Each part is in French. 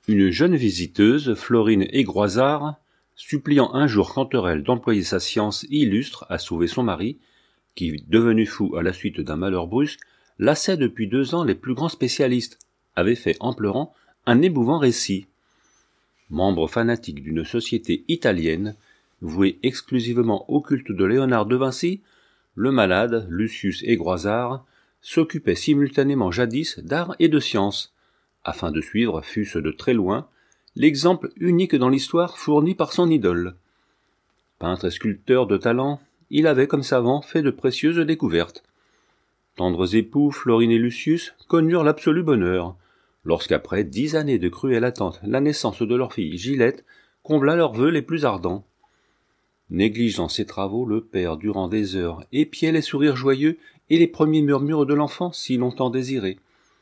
Une jeune visiteuse, Florine Aigroisard, suppliant un jour Canterelle d'employer sa science illustre à sauver son mari, qui, devenu fou à la suite d'un malheur brusque, lassait depuis 2 ans les plus grands spécialistes, avait fait en pleurant un émouvant récit. Membre fanatique d'une société italienne, vouée exclusivement au culte de Léonard de Vinci, le malade, Lucius Aigroisard, s'occupait simultanément jadis d'art et de science, afin de suivre, fût-ce de très loin, l'exemple unique dans l'histoire fourni par son idole. Peintre et sculpteur de talent, il avait, comme savant, fait de précieuses découvertes. Tendres époux, Florine et Lucius connurent l'absolu bonheur, lorsqu'après 10 années de cruelle attente, la naissance de leur fille Gilette combla leurs vœux les plus ardents. Négligeant ses travaux, le père, durant des heures, épiait les sourires joyeux et les premiers murmures de l'enfant si longtemps désiré.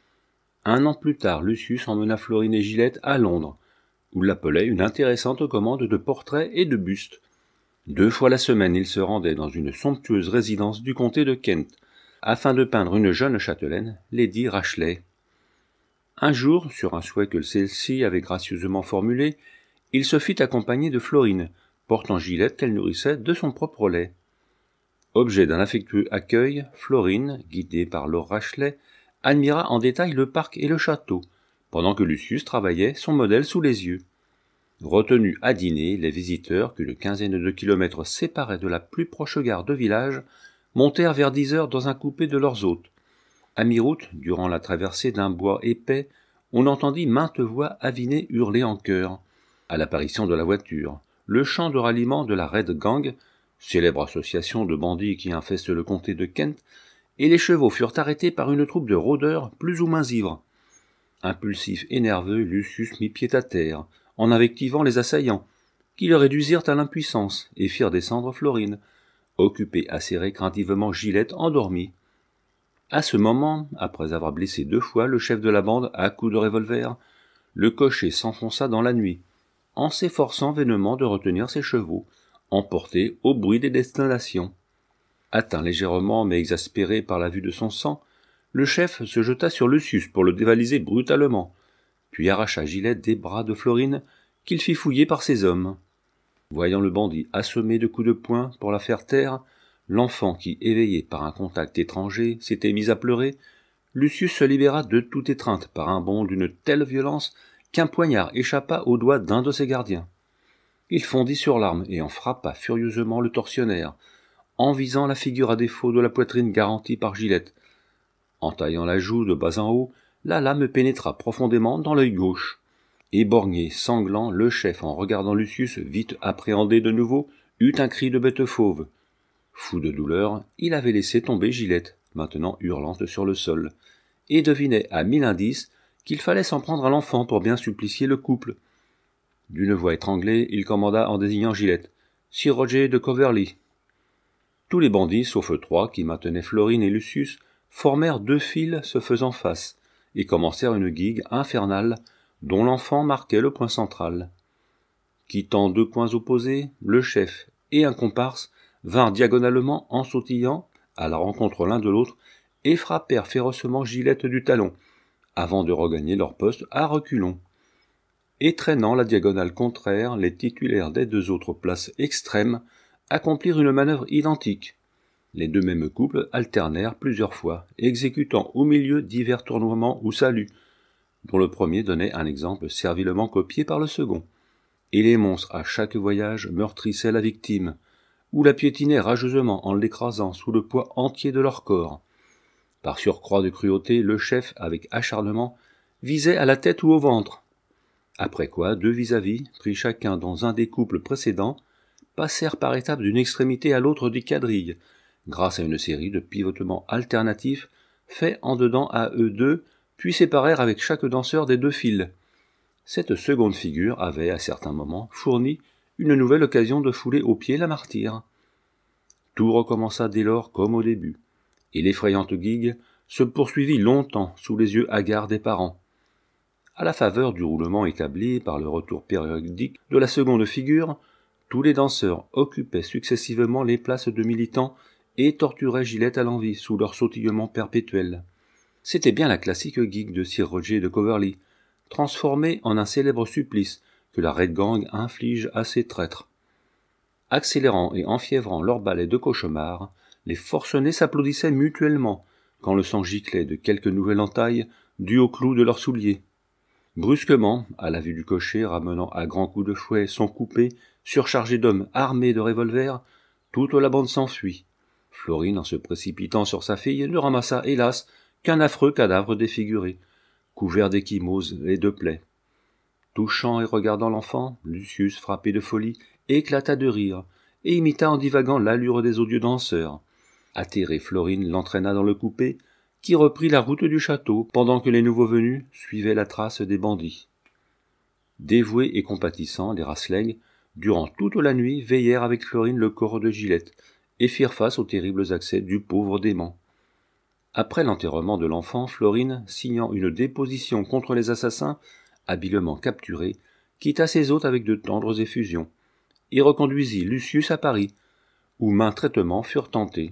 1 an plus tard, Lucius emmena Florine et Gilette à Londres, où l'appelait une intéressante commande de portraits et de bustes. 2 fois la semaine, il se rendait dans une somptueuse résidence du comté de Kent, afin de peindre une jeune châtelaine, Lady Rashleigh. Un jour, sur un souhait que celle-ci avait gracieusement formulé, il se fit accompagner de Florine, portant Gilette qu'elle nourrissait de son propre lait. Objet d'un affectueux accueil, Florine, guidée par Lord Rashleigh, admira en détail le parc et le château, pendant que Lucius travaillait son modèle sous les yeux. Retenus à dîner, les visiteurs, qu'une quinzaine de kilomètres séparaient de la plus proche gare de village, montèrent vers 10 heures dans un coupé de leurs hôtes. À mi-route, durant la traversée d'un bois épais, on entendit maintes voix avinées hurler en chœur. À l'apparition de la voiture, le chant de ralliement de la Red Gang, célèbre association de bandits qui infestent le comté de Kent, et les chevaux furent arrêtés par une troupe de rôdeurs plus ou moins ivres. Impulsif et nerveux, Lucius mit pied à terre, en invectivant les assaillants, qui le réduisirent à l'impuissance et firent descendre Florine, occupée à serrer craintivement Gilette endormie. À ce moment, après avoir blessé 2 fois le chef de la bande à coups de revolver, le cocher s'enfonça dans la nuit, en s'efforçant vainement de retenir ses chevaux, emportés au bruit des détonations. Atteint légèrement mais exaspéré par la vue de son sang, le chef se jeta sur Lucius pour le dévaliser brutalement, puis arracha Gilette des bras de Florine qu'il fit fouiller par ses hommes. Voyant le bandit assommé de coups de poing pour la faire taire, l'enfant qui, éveillé par un contact étranger, s'était mis à pleurer, Lucius se libéra de toute étreinte par un bond d'une telle violence qu'un poignard échappa au doigt d'un de ses gardiens. Il fondit sur l'arme et en frappa furieusement le tortionnaire, en visant la figure à défaut de la poitrine garantie par Gilette. En taillant la joue de bas en haut, la lame pénétra profondément dans l'œil gauche. Éborgné, sanglant, le chef, en regardant Lucius, vite appréhendé de nouveau, eut un cri de bête fauve. Fou de douleur, il avait laissé tomber Gilette, maintenant hurlante sur le sol, et devinait à 1000 indices qu'il fallait s'en prendre à l'enfant pour bien supplicier le couple. D'une voix étranglée, il commanda en désignant Gilette. « Sir Roger de Coverley !» Tous les bandits, sauf 3 qui maintenaient Florine et Lucius, formèrent 2 files se faisant face, et commencèrent une guigue infernale dont l'enfant marquait le point central. Quittant 2 coins opposés, le chef et un comparse vinrent diagonalement en sautillant à la rencontre l'un de l'autre et frappèrent férocement Gilette du talon, avant de regagner leur poste à reculons. Et traînant la diagonale contraire, les titulaires des 2 autres places extrêmes accomplirent une manœuvre identique. Les 2 mêmes couples alternèrent plusieurs fois, exécutant au milieu divers tournoiements ou saluts, dont le premier donnait un exemple servilement copié par le second. Et les monstres, à chaque voyage, meurtrissaient la victime, ou la piétinaient rageusement en l'écrasant sous le poids entier de leur corps. Par surcroît de cruauté, le chef, avec acharnement, visait à la tête ou au ventre. Après quoi, 2 vis-à-vis, pris chacun dans un des couples précédents, passèrent par étapes d'une extrémité à l'autre du quadrille, grâce à une série de pivotements alternatifs faits en dedans à eux 2, puis séparèrent avec chaque danseur des 2 files. Cette seconde figure avait, à certains moments, fourni une nouvelle occasion de fouler aux pieds la martyre. Tout recommença dès lors comme au début, et l'effrayante guigue se poursuivit longtemps sous les yeux hagards des parents. À la faveur du roulement établi par le retour périodique de la seconde figure, tous les danseurs occupaient successivement les places de militants et torturaient Gilette à l'envi sous leur sautillement perpétuel. C'était bien la classique gigue de Sir Roger de Coverley, transformé en un célèbre supplice que la Red Gang inflige à ses traîtres. Accélérant et enfiévrant leurs balais de cauchemar, les forcenés s'applaudissaient mutuellement quand le sang giclait de quelque nouvelle entaille due au clou de leurs souliers. Brusquement, à la vue du cocher ramenant à grands coups de fouet son coupé surchargé d'hommes armés de revolvers, toute la bande s'enfuit. Florine, en se précipitant sur sa fille, ne ramassa, hélas, qu'un affreux cadavre défiguré, couvert d'échymoses et de plaies. Touchant et regardant l'enfant, Lucius, frappé de folie, éclata de rire, et imita en divaguant l'allure des odieux danseurs. Atterrée, Florine l'entraîna dans le coupé, qui reprit la route du château, pendant que les nouveaux venus suivaient la trace des bandits. Dévoués et compatissants, les Rasleg, durant toute la nuit, veillèrent avec Florine le corps de Gilette, et firent face aux terribles accès du pauvre démon. Après l'enterrement de l'enfant, Florine, signant une déposition contre les assassins, habilement capturés, quitta ses hôtes avec de tendres effusions, et reconduisit Lucius à Paris, où maints traitements furent tentés.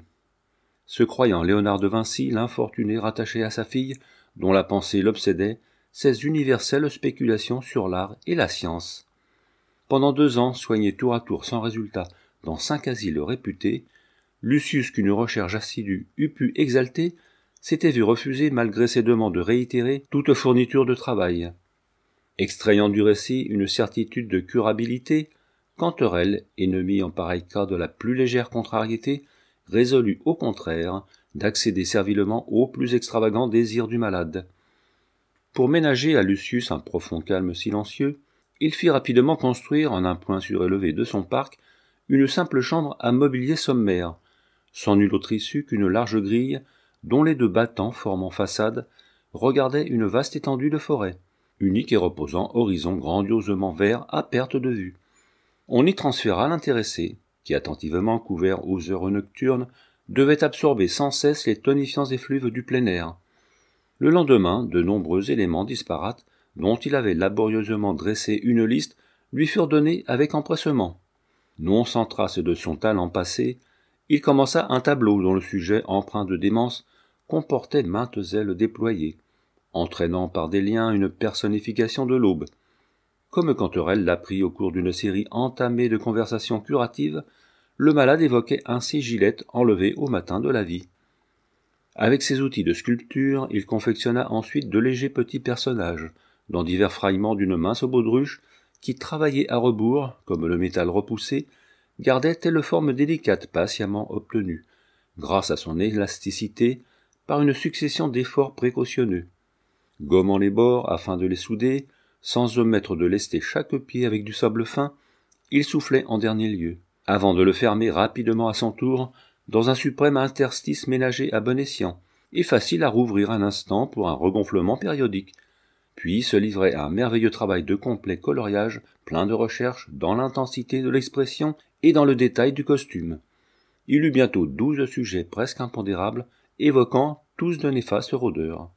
Se croyant Léonard de Vinci, l'infortuné rattaché à sa fille, dont la pensée l'obsédait, ses universelles spéculations sur l'art et la science. Pendant 2 ans, soigné tour à tour sans résultat dans 5 asiles réputés, Lucius, qu'une recherche assidue eût pu exalter, s'était vu refuser, malgré ses demandes réitérées, toute fourniture de travail. Extrayant du récit une certitude de curabilité, Canterelle, ennemi en pareil cas de la plus légère contrariété, résolut au contraire d'accéder servilement aux plus extravagants désirs du malade. Pour ménager à Lucius un profond calme silencieux, il fit rapidement construire en un point surélevé de son parc une simple chambre à mobilier sommaire, sans nulle autre issue qu'une large grille dont les 2 battants formant façade regardaient une vaste étendue de forêt, unique et reposant horizon grandiosement vert à perte de vue. On y transféra l'intéressé, qui, attentivement couvert aux heures nocturnes, devait absorber sans cesse les tonifiants effluves du plein air. Le lendemain, de nombreux éléments disparates, dont il avait laborieusement dressé une liste, lui furent donnés avec empressement. Non sans trace de son talent passé, il commença un tableau dont le sujet, empreint de démence, comportait maintes ailes déployées, entraînant par des liens une personnification de l'aube. Comme Canterelle l'apprit au cours d'une série entamée de conversations curatives, le malade évoquait ainsi Gilette enlevée au matin de la vie. Avec ses outils de sculpture, il confectionna ensuite de légers petits personnages, dans divers fragments d'une mince baudruche, qui travaillait à rebours, comme le métal repoussé, gardait telle forme délicate patiemment obtenue, grâce à son élasticité, par une succession d'efforts précautionneux. Gommant les bords afin de les souder, sans omettre de lester chaque pied avec du sable fin, il soufflait en dernier lieu, avant de le fermer rapidement à son tour, dans un suprême interstice ménagé à bon escient, et facile à rouvrir un instant pour un regonflement périodique, puis se livrait à un merveilleux travail de complet coloriage, plein de recherche dans l'intensité de l'expression et dans le détail du costume. Il eut bientôt 12 sujets presque impondérables, évoquant tous de néfastes rôdeurs.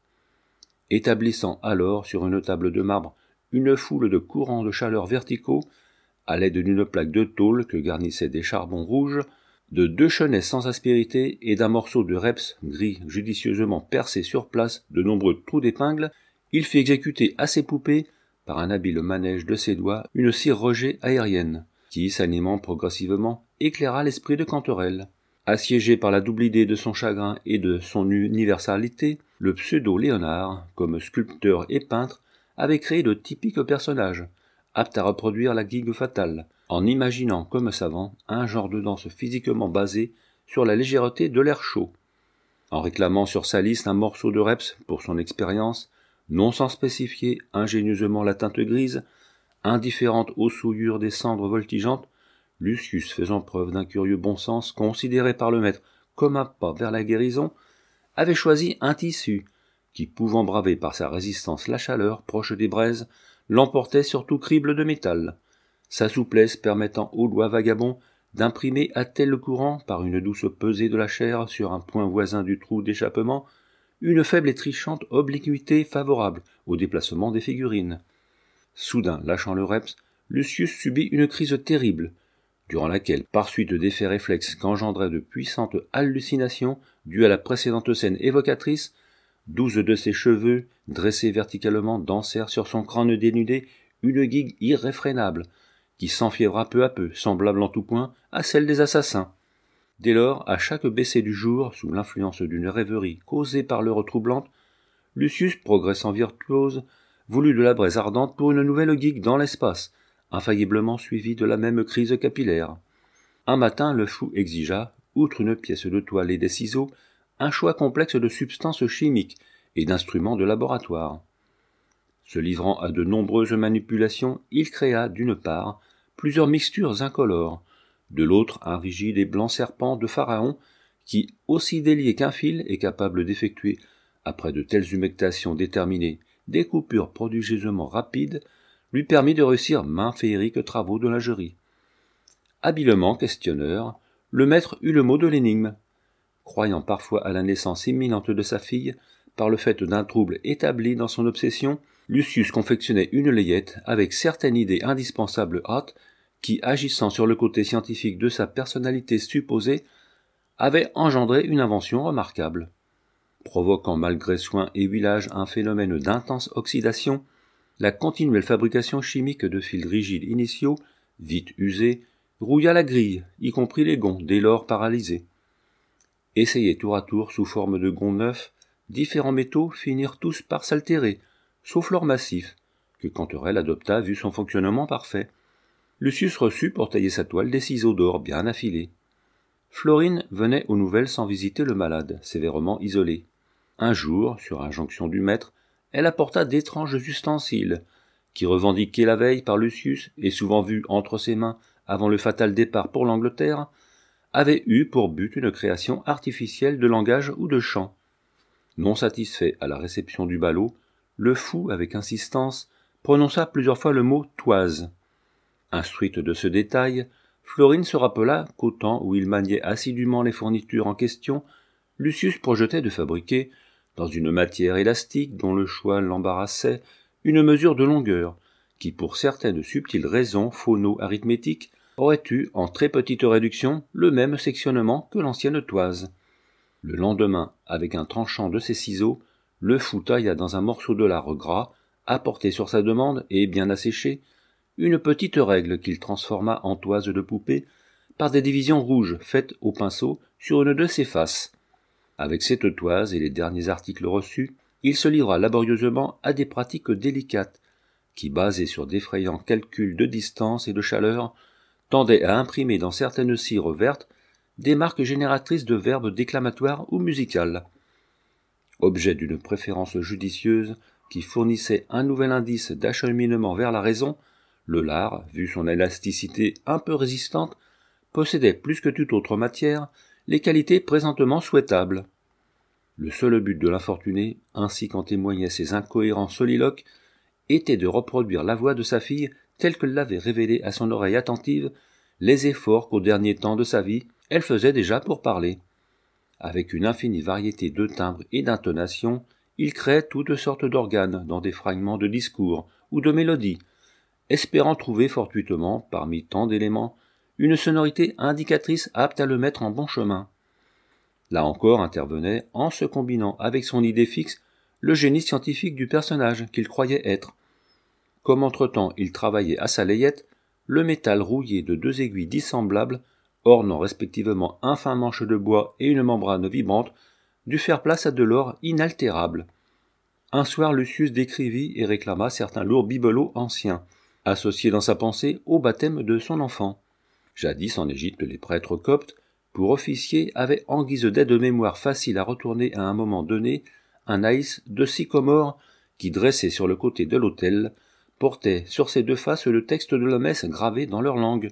Établissant alors sur une table de marbre une foule de courants de chaleur verticaux, à l'aide d'une plaque de tôle que garnissaient des charbons rouges, de 2 chenets sans aspérité et d'un morceau de reps gris judicieusement percé sur place de nombreux trous d'épingles, il fit exécuter à ses poupées, par un habile manège de ses doigts, une cire Roger aérienne, qui, s'animant progressivement, éclaira l'esprit de Canterelle. Assiégé par la double idée de son chagrin et de son universalité, le pseudo-Léonard, comme sculpteur et peintre, avait créé de typiques personnages, aptes à reproduire la gigue fatale, en imaginant comme savant un genre de danse physiquement basé sur la légèreté de l'air chaud. En réclamant sur sa liste un morceau de reps pour son expérience, non sans spécifier ingénieusement la teinte grise, indifférente aux souillures des cendres voltigeantes, Lucius, faisant preuve d'un curieux bon sens considéré par le maître comme un pas vers la guérison, avait choisi un tissu qui, pouvant braver par sa résistance la chaleur proche des braises, l'emportait sur tout crible de métal, sa souplesse permettant aux doigts vagabonds d'imprimer à tel courant, par une douce pesée de la chair sur un point voisin du trou d'échappement, une faible et trichante obliquité favorable au déplacement des figurines. Soudain, lâchant le reps, Lucius subit une crise terrible, durant laquelle, par suite d'effets réflexes qu'engendraient de puissantes hallucinations dues à la précédente scène évocatrice, 12 de ses cheveux, dressés verticalement, dansèrent sur son crâne dénudé une guigue irréfrénable, qui s'enfiévra peu à peu, semblable en tout point à celle des assassins. Dès lors, à chaque baissée du jour, sous l'influence d'une rêverie causée par l'heure troublante, Lucius, progressant virtuose, voulut de la braise ardente pour une nouvelle guigue dans l'espace, infailliblement suivie de la même crise capillaire. Un matin, le fou exigea, outre une pièce de toile et des ciseaux, un choix complexe de substances chimiques et d'instruments de laboratoire. Se livrant à de nombreuses manipulations, il créa, d'une part, plusieurs mixtures incolores, de l'autre un rigide et blanc serpent de pharaon qui, aussi délié qu'un fil, est capable d'effectuer, après de telles humectations déterminées, des coupures prodigieusement rapides, lui permit de réussir maints féeriques travaux de lingerie. Habilement questionneur, le maître eut le mot de l'énigme. Croyant parfois à la naissance imminente de sa fille, par le fait d'un trouble établi dans son obsession, Lucius confectionnait une layette avec certaines idées indispensables hâtes qui, agissant sur le côté scientifique de sa personnalité supposée, avait engendré une invention remarquable. Provoquant malgré soin et huilage un phénomène d'intense oxydation, la continuelle fabrication chimique de fils rigides initiaux, vite usés, rouilla la grille, y compris les gonds, dès lors paralysés. Essayés tour à tour sous forme de gonds neufs, différents métaux finirent tous par s'altérer, sauf l'or massif, que Canterelle adopta vu son fonctionnement parfait. Lucius reçut pour tailler sa toile des ciseaux d'or bien affilés. Florine venait aux nouvelles sans visiter le malade, sévèrement isolé. Un jour, sur injonction du maître, elle apporta d'étranges ustensiles, qui, revendiqués la veille par Lucius et souvent vus entre ses mains avant le fatal départ pour l'Angleterre, avaient eu pour but une création artificielle de langage ou de chant. Non satisfait à la réception du ballot, le fou, avec insistance, prononça plusieurs fois le mot « toise ». Instruite de ce détail, Florine se rappela qu'au temps où il maniait assidûment les fournitures en question, Lucius projetait de fabriquer, dans une matière élastique dont le choix l'embarrassait, une mesure de longueur, qui pour certaines subtiles raisons phono-arithmétiques aurait eu, en très petite réduction, le même sectionnement que l'ancienne toise. Le lendemain, avec un tranchant de ses ciseaux, le fou tailla dans un morceau de lard gras, apporté sur sa demande et bien asséché, une petite règle qu'il transforma en toise de poupée par des divisions rouges faites au pinceau sur une de ses faces. Avec cette toise et les derniers articles reçus, il se livra laborieusement à des pratiques délicates, qui, basées sur d'effrayants calculs de distance et de chaleur, tendaient à imprimer dans certaines cires vertes des marques génératrices de verbes déclamatoires ou musicales. Objet d'une préférence judicieuse qui fournissait un nouvel indice d'acheminement vers la raison, le lard, vu son élasticité un peu résistante, possédait plus que toute autre matière les qualités présentement souhaitables. Le seul but de l'infortuné, ainsi qu'en témoignaient ses incohérents soliloques, était de reproduire la voix de sa fille telle que l'avait révélée à son oreille attentive les efforts qu'au dernier temps de sa vie elle faisait déjà pour parler. Avec une infinie variété de timbres et d'intonations, il créait toutes sortes d'organes dans des fragments de discours ou de mélodies, espérant trouver fortuitement, parmi tant d'éléments, une sonorité indicatrice apte à le mettre en bon chemin. Là encore intervenait, en se combinant avec son idée fixe, le génie scientifique du personnage qu'il croyait être. Comme entre-temps il travaillait à sa layette, le métal rouillé de 2 aiguilles dissemblables, ornant respectivement un fin manche de bois et une membrane vibrante, dut faire place à de l'or inaltérable. Un soir Lucius décrivit et réclama certains lourds bibelots anciens, associés dans sa pensée au baptême de son enfant. Jadis en Égypte, les prêtres coptes, pour officier, avaient en guise d'aide-mémoire facile à retourner à un moment donné un naïs de sycomore qui, dressé sur le côté de l'autel, portait sur ses 2 faces le texte de la messe gravé dans leur langue.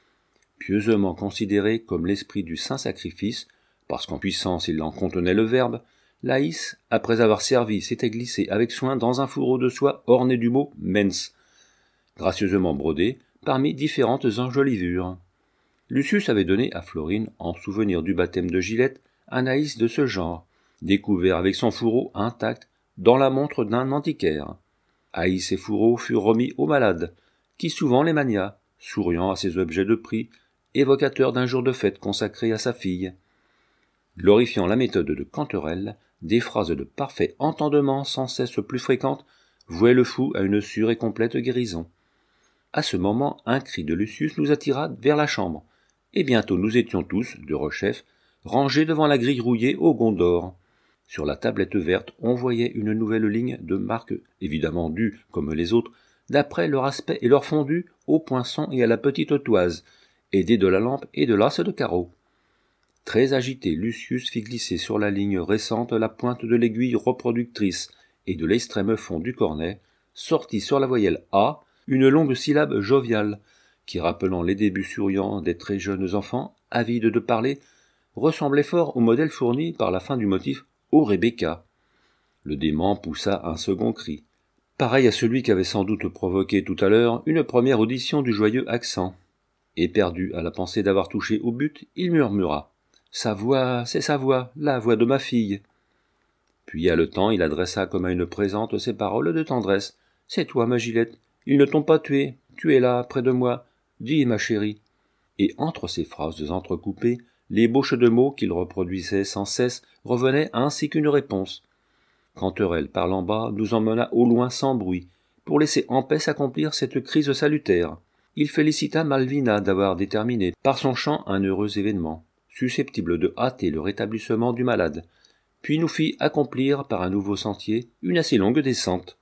Pieusement considéré comme l'esprit du saint sacrifice, parce qu'en puissance il en contenait le verbe, Laïs, après avoir servi, s'était glissé avec soin dans un fourreau de soie orné du mot « mens », gracieusement brodé parmi différentes enjolivures. Lucius avait donné à Florine, en souvenir du baptême de Gilette, un naïs de ce genre, découvert avec son fourreau intact dans la montre d'un antiquaire. Haïs et fourreaux furent remis au malade, qui souvent les mania, souriant à ces objets de prix, évocateurs d'un jour de fête consacré à sa fille. Glorifiant la méthode de Canterelle, Des phrases de parfait entendement sans cesse plus fréquentes vouaient le fou à une sûre et complète guérison. À ce moment, un cri de Lucius nous attira vers la chambre, et bientôt nous étions tous, de rechef, rangés devant la grille rouillée au gond d'or. Sur la tablette verte, on voyait une nouvelle ligne de marques, évidemment dues, comme les autres, d'après leur aspect et leur fondu au poinçon et à la petite toise, aidés de la lampe et de l'as de carreau. Très agité, Lucius fit glisser sur la ligne récente la pointe de l'aiguille reproductrice, et de l'extrême fond du cornet sortit sur la voyelle A une longue syllabe joviale, qui, rappelant les débuts souriants des très jeunes enfants, avides de parler, ressemblait fort au modèle fourni par la fin du motif « Ô Rebecca ». Le dément poussa un second cri, pareil à celui qu'avait sans doute provoqué tout à l'heure une première audition du joyeux accent. Éperdu à la pensée d'avoir touché au but, il murmura « Sa voix, c'est sa voix, la voix de ma fille ». Puis, haletant, il adressa comme à une présente ces paroles de tendresse. « C'est toi, ma Gilette, ils ne t'ont pas tué, tu es là, près de moi, dis, ma chérie. » Et entre ces phrases entrecoupées, l'ébauche de mots qu'il reproduisait sans cesse revenait ainsi qu'une réponse. Canterelle, par l'en bas, nous emmena au loin sans bruit, pour laisser en paix s'accomplir cette crise salutaire. Il félicita Malvina d'avoir déterminé par son chant un heureux événement, susceptible de hâter le rétablissement du malade, puis nous fit accomplir par un nouveau sentier une assez longue descente.